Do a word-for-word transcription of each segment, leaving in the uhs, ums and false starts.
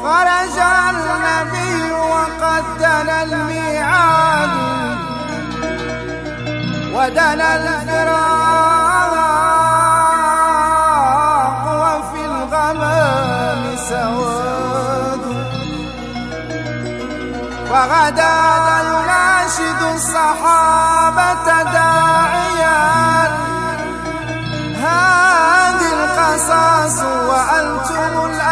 خرج النبي وقد دنا الميعاد ودنا الفراق وفي الغمام سواد فغدا يناشد الصحابة داعيا هذه القصاص وأنتم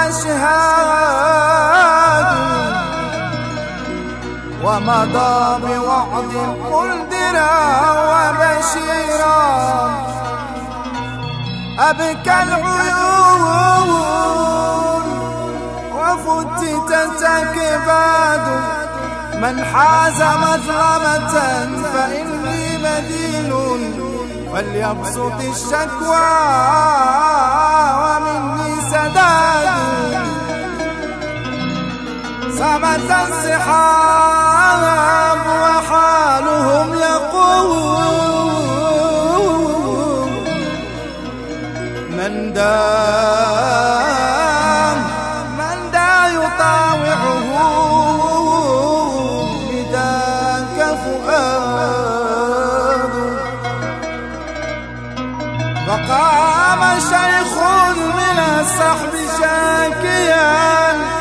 الأشهاد ومضى بوعد منذرا وبشيرا أبكى العيون وفتتت أكباد من حاز مظلمة فإني بديل فليبسط الشكوى ومني سداد صمت السحاب وحالهم يقول من دام من دا يطاوعه بذاك فؤاد فقام شيخ من الصحب شاكيا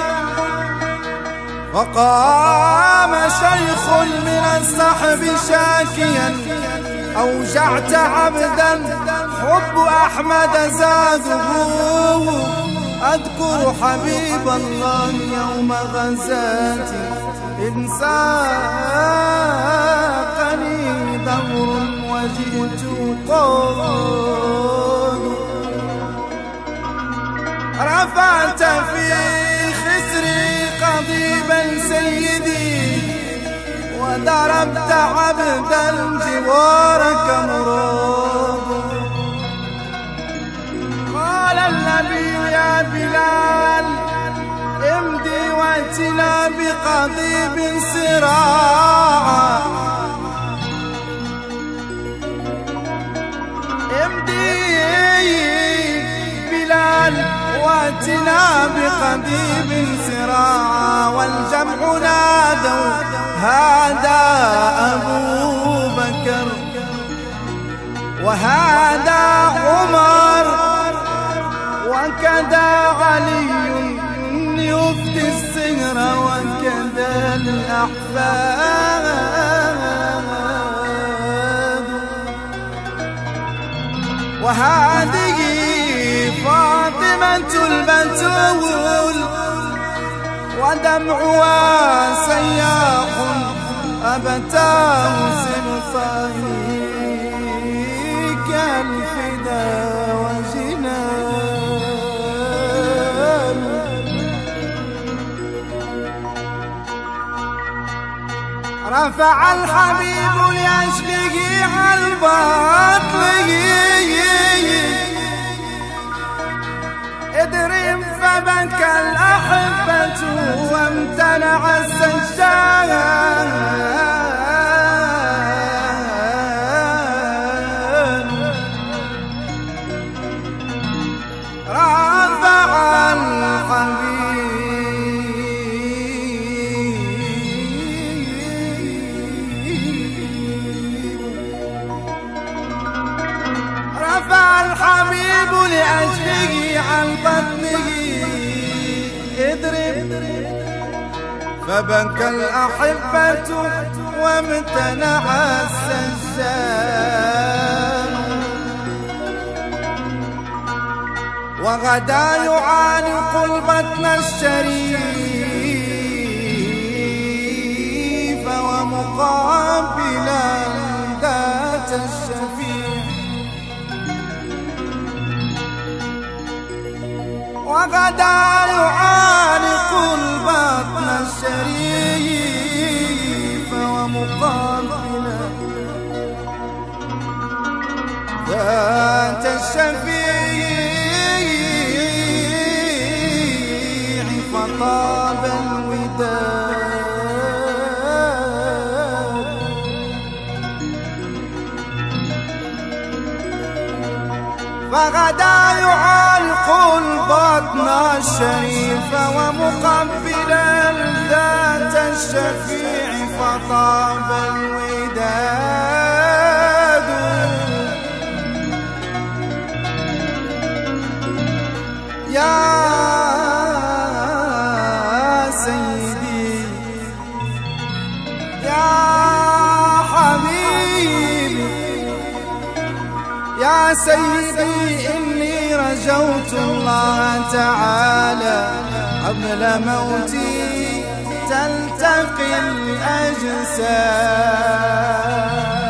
وقام شيخ من الصحب شاكيا أوجعت عبدا حب أحمد زاده أذكر حبيب الله يوم غزاتي إن ساقني دور وجئت قاد رفعت في خسري قضيبا سيدي وضربت عبدا جوارك مراد قال النبي يا بلال امضي واتنا بقضيب صراعا امضي بلال واتنا بقضيب صراعا والجمع نادوا هذا أبو بكر وهذا عمر وكذا علي يفتي السهر وكذا الأحفاد وهذه فاطمة البتول ودمعها سياح أبتاه سنفاهيك الفدا وجنان رفع الحبيب ليشفيه عن باطله اضرب فبكى الأحبة وامتنع السجان رفع الحبيب رفع الحبيب لأجله عن بطنه اضرب فبكى الأحبة وامتنع السجان وغدا يعانق البطن الشريف ومقابلا ذات الشفيع وغدا يعانق البطن الشريف ومقابلا ذات الشفيع فطاب الوداد فغدا يعانق البطن الشريف ومقبلا ذات الشفيع فطاب الوداد. يا سيدي يا حبيبي يا سيدي إني رجوت الله تعالى قبل موتي تلتقي الأجساد.